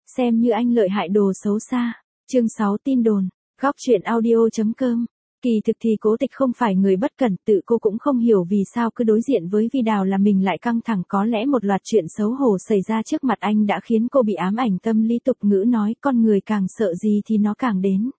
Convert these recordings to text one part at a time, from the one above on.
Xem như anh lợi hại đồ xấu xa. Chương 6 tin đồn. Góc truyện audio.com. Kỳ thực thì Cố Tịch không phải người bất cẩn, tự cô cũng không hiểu vì sao cứ đối diện với Vi Đào là mình lại căng thẳng, có lẽ một loạt chuyện xấu hổ xảy ra trước mặt anh đã khiến cô bị ám ảnh tâm lý. Tục ngữ nói con người càng sợ gì thì nó càng đến.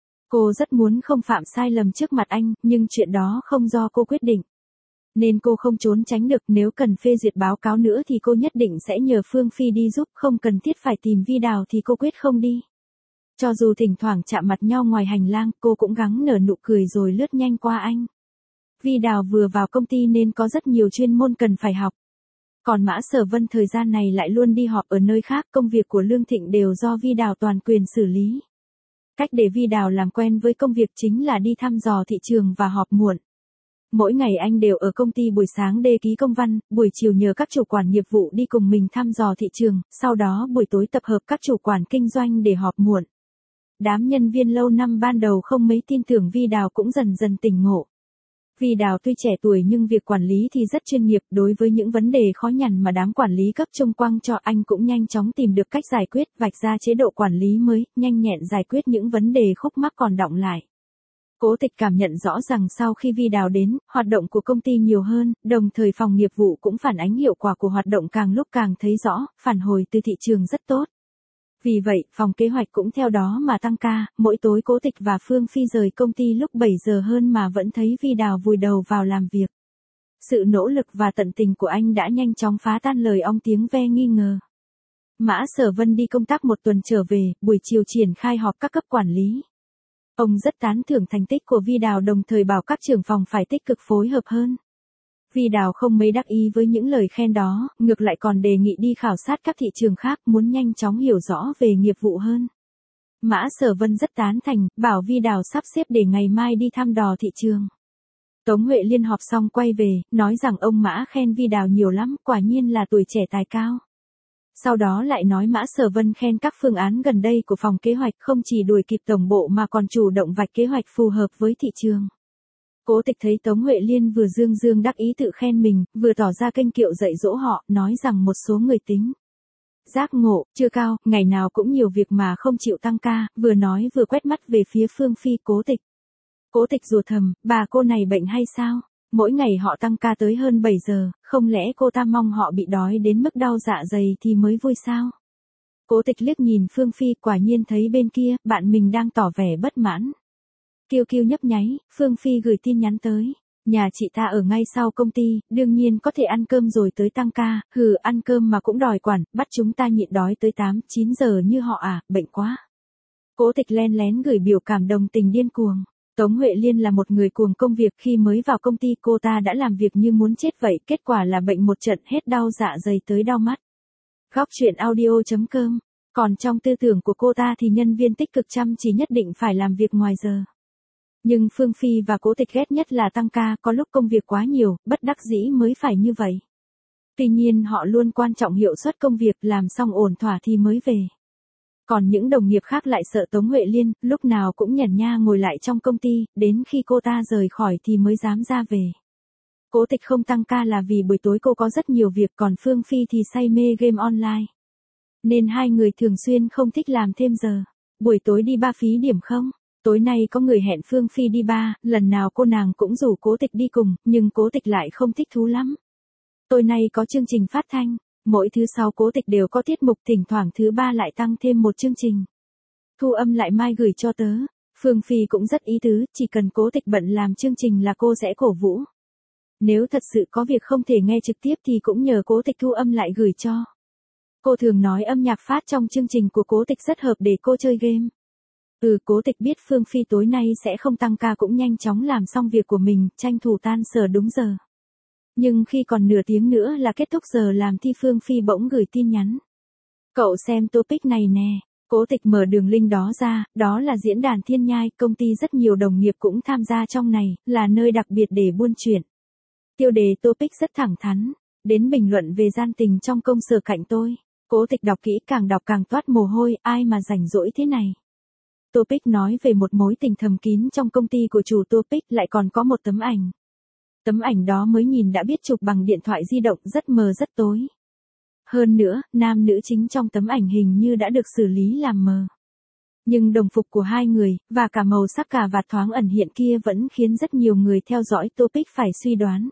Cô rất muốn không phạm sai lầm trước mặt anh, nhưng chuyện đó không do cô quyết định. Nên cô không trốn tránh được, nếu cần phê duyệt báo cáo nữa thì cô nhất định sẽ nhờ Phương Phi đi giúp, không cần thiết phải tìm Vi Đào thì cô quyết không đi. Cho dù thỉnh thoảng chạm mặt nhau ngoài hành lang, cô cũng gắng nở nụ cười rồi lướt nhanh qua anh. Vi Đào vừa vào công ty nên có rất nhiều chuyên môn cần phải học. Còn Mã Sở Vân thời gian này lại luôn đi họp ở nơi khác, công việc của Lương Thịnh đều do Vi Đào toàn quyền xử lý. Cách để Vi Đào làm quen với công việc chính là đi thăm dò thị trường và họp muộn. Mỗi ngày anh đều ở công ty, buổi sáng ký công văn, buổi chiều nhờ các chủ quản nghiệp vụ đi cùng mình thăm dò thị trường, sau đó buổi tối tập hợp các chủ quản kinh doanh để họp muộn. Đám nhân viên lâu năm ban đầu không mấy tin tưởng Vi Đào cũng dần dần tỉnh ngộ. Vi Đào tuy trẻ tuổi nhưng việc quản lý thì rất chuyên nghiệp, đối với những vấn đề khó nhằn mà đám quản lý cấp trung quăng cho anh cũng nhanh chóng tìm được cách giải quyết, vạch ra chế độ quản lý mới, nhanh nhẹn giải quyết những vấn đề khúc mắc còn đọng lại. Cố Tịch cảm nhận rõ rằng sau khi Vi Đào đến, hoạt động của công ty nhiều hơn, đồng thời phòng nghiệp vụ cũng phản ánh hiệu quả của hoạt động càng lúc càng thấy rõ, phản hồi từ thị trường rất tốt. Vì vậy, phòng kế hoạch cũng theo đó mà tăng ca, mỗi tối Cố Tịch và Phương Phi rời công ty lúc 7 giờ hơn mà vẫn thấy Vi Đào vùi đầu vào làm việc. Sự nỗ lực và tận tình của anh đã nhanh chóng phá tan lời ong tiếng ve nghi ngờ. Mã Sở Vân đi công tác một tuần trở về, buổi chiều triển khai họp các cấp quản lý. Ông rất tán thưởng thành tích của Vi Đào, đồng thời bảo các trưởng phòng phải tích cực phối hợp hơn. Vi Đào không mấy đắc ý với những lời khen đó, ngược lại còn đề nghị đi khảo sát các thị trường khác, muốn nhanh chóng hiểu rõ về nghiệp vụ hơn. Mã Sở Vân rất tán thành, bảo Vi Đào sắp xếp để ngày mai đi thăm dò thị trường. Tống Huệ Liên họp xong quay về, nói rằng ông Mã khen Vi Đào nhiều lắm, quả nhiên là tuổi trẻ tài cao. Sau đó lại nói Mã Sở Vân khen các phương án gần đây của phòng kế hoạch không chỉ đuổi kịp tổng bộ mà còn chủ động vạch kế hoạch phù hợp với thị trường. Cố Tịch thấy Tống Huệ Liên vừa dương dương đắc ý tự khen mình, vừa tỏ ra kênh kiệu dạy dỗ họ, nói rằng một số người tính giác ngộ chưa cao, ngày nào cũng nhiều việc mà không chịu tăng ca, vừa nói vừa quét mắt về phía Phương Phi. Cố Tịch rủa thầm, bà cô này bệnh hay sao? Mỗi ngày họ tăng ca tới hơn 7 giờ, không lẽ cô ta mong họ bị đói đến mức đau dạ dày thì mới vui sao? Cố Tịch liếc nhìn Phương Phi, quả nhiên thấy bên kia, bạn mình đang tỏ vẻ bất mãn. Kiêu kiêu nhấp nháy, Phương Phi gửi tin nhắn tới. Nhà chị ta ở ngay sau công ty, đương nhiên có thể ăn cơm rồi tới tăng ca, ăn cơm mà cũng đòi quản, bắt chúng ta nhịn đói tới 8-9 giờ như họ à, bệnh quá. Cố Tịch len lén gửi biểu cảm đồng tình điên cuồng. Tống Huệ Liên là một người cuồng công việc, khi mới vào công ty cô ta đã làm việc như muốn chết vậy, kết quả là bệnh một trận hết đau dạ dày tới đau mắt. Góc truyện audio.com. Còn trong tư tưởng của cô ta thì nhân viên tích cực chăm chỉ nhất định phải làm việc ngoài giờ. Nhưng Phương Phi và Cố Tịch ghét nhất là tăng ca, có lúc công việc quá nhiều, bất đắc dĩ mới phải như vậy. Tuy nhiên họ luôn quan trọng hiệu suất công việc, làm xong ổn thỏa thì mới về. Còn những đồng nghiệp khác lại sợ Tống Huệ Liên, lúc nào cũng nhẩn nha ngồi lại trong công ty, đến khi cô ta rời khỏi thì mới dám ra về. Cố Tịch không tăng ca là vì buổi tối cô có rất nhiều việc, còn Phương Phi thì say mê game online. Nên hai người thường xuyên không thích làm thêm giờ. Buổi tối đi bar phí điểm không? Tối nay có người hẹn Phương Phi đi bar, lần nào cô nàng cũng rủ Cố Tịch đi cùng, nhưng Cố Tịch lại không thích thú lắm. Tối nay có chương trình phát thanh, mỗi thứ 6 Cố Tịch đều có tiết mục, thỉnh thoảng thứ 3 lại tăng thêm một chương trình. Thu âm lại mai gửi cho tớ. Phương Phi cũng rất ý tứ, chỉ cần Cố Tịch bận làm chương trình là cô sẽ cổ vũ. Nếu thật sự có việc không thể nghe trực tiếp thì cũng nhờ Cố Tịch thu âm lại gửi cho. Cô thường nói âm nhạc phát trong chương trình của Cố Tịch rất hợp để cô chơi game. Cố Tịch biết Phương Phi tối nay sẽ không tăng ca cũng nhanh chóng làm xong việc của mình, tranh thủ tan sở đúng giờ. Nhưng khi còn nửa tiếng nữa là kết thúc giờ làm thì Phương Phi bỗng gửi tin nhắn. Cậu xem topic này nè. Cố Tịch mở đường link đó ra, đó là diễn đàn Thiên Nhai, công ty rất nhiều đồng nghiệp cũng tham gia trong này, là nơi đặc biệt để buôn chuyện. Tiêu đề topic rất thẳng thắn, đến bình luận về gian tình trong công sở cạnh tôi. Cố Tịch đọc kỹ, càng đọc càng toát mồ hôi, ai mà rảnh rỗi thế này. Topic nói về một mối tình thầm kín trong công ty của chủ topic, lại còn có một tấm ảnh. Tấm ảnh đó mới nhìn đã biết chụp bằng điện thoại di động, rất mờ rất tối. Hơn nữa, nam nữ chính trong tấm ảnh hình như đã được xử lý làm mờ. Nhưng đồng phục của hai người, và cả màu sắc cà vạt thoáng ẩn hiện kia vẫn khiến rất nhiều người theo dõi topic phải suy đoán.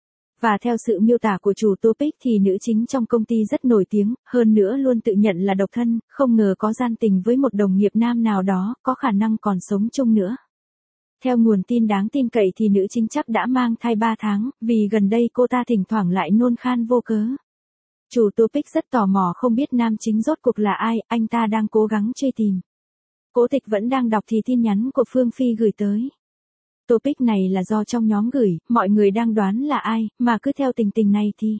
Và theo sự miêu tả của chủ topic thì nữ chính trong công ty rất nổi tiếng, hơn nữa luôn tự nhận là độc thân, không ngờ có gian tình với một đồng nghiệp nam nào đó, có khả năng còn sống chung nữa. Theo nguồn tin đáng tin cậy thì nữ chính chắc đã mang thai 3 tháng, vì gần đây cô ta thỉnh thoảng lại nôn khan vô cớ. Chủ topic rất tò mò không biết nam chính rốt cuộc là ai, anh ta đang cố gắng truy tìm. Cố Tịch vẫn đang đọc thì tin nhắn của Phương Phi gửi tới. Topic này là do trong nhóm gửi, mọi người đang đoán là ai, mà cứ theo tình tình này thì.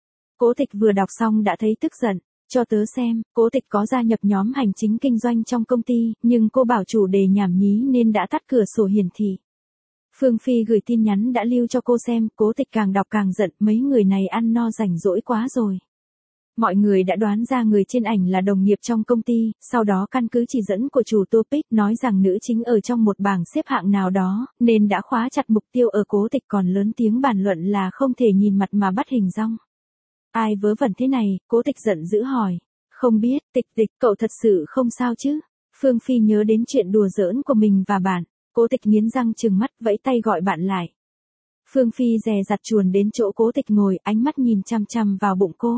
Cố Tịch vừa đọc xong đã thấy tức giận, cho tớ xem, Cố Tịch có gia nhập nhóm hành chính kinh doanh trong công ty, nhưng cô bảo chủ đề nhảm nhí nên đã tắt cửa sổ hiển thị. Phương Phi gửi tin nhắn đã lưu cho cô xem, Cố Tịch càng đọc càng giận, mấy người này ăn no rảnh rỗi quá rồi. Mọi người đã đoán ra người trên ảnh là đồng nghiệp trong công ty, sau đó căn cứ chỉ dẫn của chủ topic nói rằng nữ chính ở trong một bảng xếp hạng nào đó, nên đã khóa chặt mục tiêu ở Cố Tịch còn lớn tiếng bàn luận là không thể nhìn mặt mà bắt hình dong. Ai vớ vẩn thế này, Cố Tịch giận dữ hỏi. Không biết, Tịch, cậu thật sự không sao chứ? Phương Phi nhớ đến chuyện đùa giỡn của mình và bạn, Cố Tịch nghiến răng trừng mắt vẫy tay gọi bạn lại. Phương Phi dè dặt chuồn đến chỗ Cố Tịch ngồi, ánh mắt nhìn chằm chằm vào bụng cô.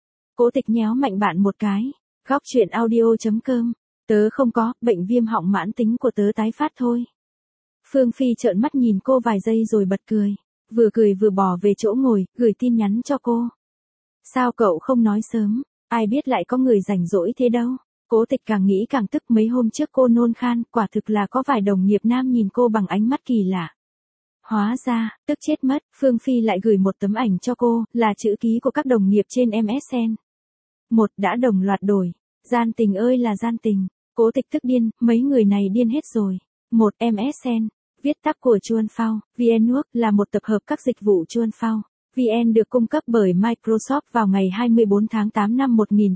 Cố Tịch nhéo mạnh bạn một cái. Góc truyện audio.com. Tớ không có, bệnh viêm họng mãn tính của tớ tái phát thôi. Phương Phi trợn mắt nhìn cô vài giây rồi bật cười. Vừa cười vừa bỏ về chỗ ngồi, gửi tin nhắn cho cô. Sao cậu không nói sớm, ai biết lại có người rảnh rỗi thế đâu. Cố Tịch càng nghĩ càng tức, mấy hôm trước cô nôn khan, quả thực là có vài đồng nghiệp nam nhìn cô bằng ánh mắt kỳ lạ. Hóa ra, tức chết mất, Phương Phi lại gửi một tấm ảnh cho cô, là chữ ký của các đồng nghiệp trên MSN. Một đã đồng loạt đổi. Gian tình ơi là gian tình. Cố Tịch tức điên, mấy người này điên hết rồi. Một MSN, viết tắt của Chuan Phao, VnWork là một tập hợp các dịch vụ Chuan Phao. VN được cung cấp bởi Microsoft vào ngày 24 tháng 8 năm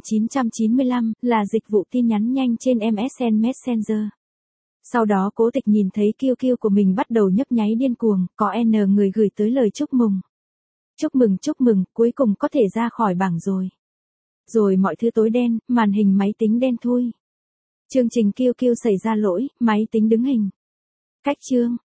1995, là dịch vụ tin nhắn nhanh trên MSN Messenger. Sau đó Cố Tịch nhìn thấy QQ của mình bắt đầu nhấp nháy điên cuồng, có N người gửi tới lời chúc mừng. Chúc mừng, cuối cùng có thể ra khỏi bảng rồi. Rồi mọi thứ tối đen, màn hình máy tính đen thui. Chương trình QQ xảy ra lỗi, máy tính đứng hình. Cách chương.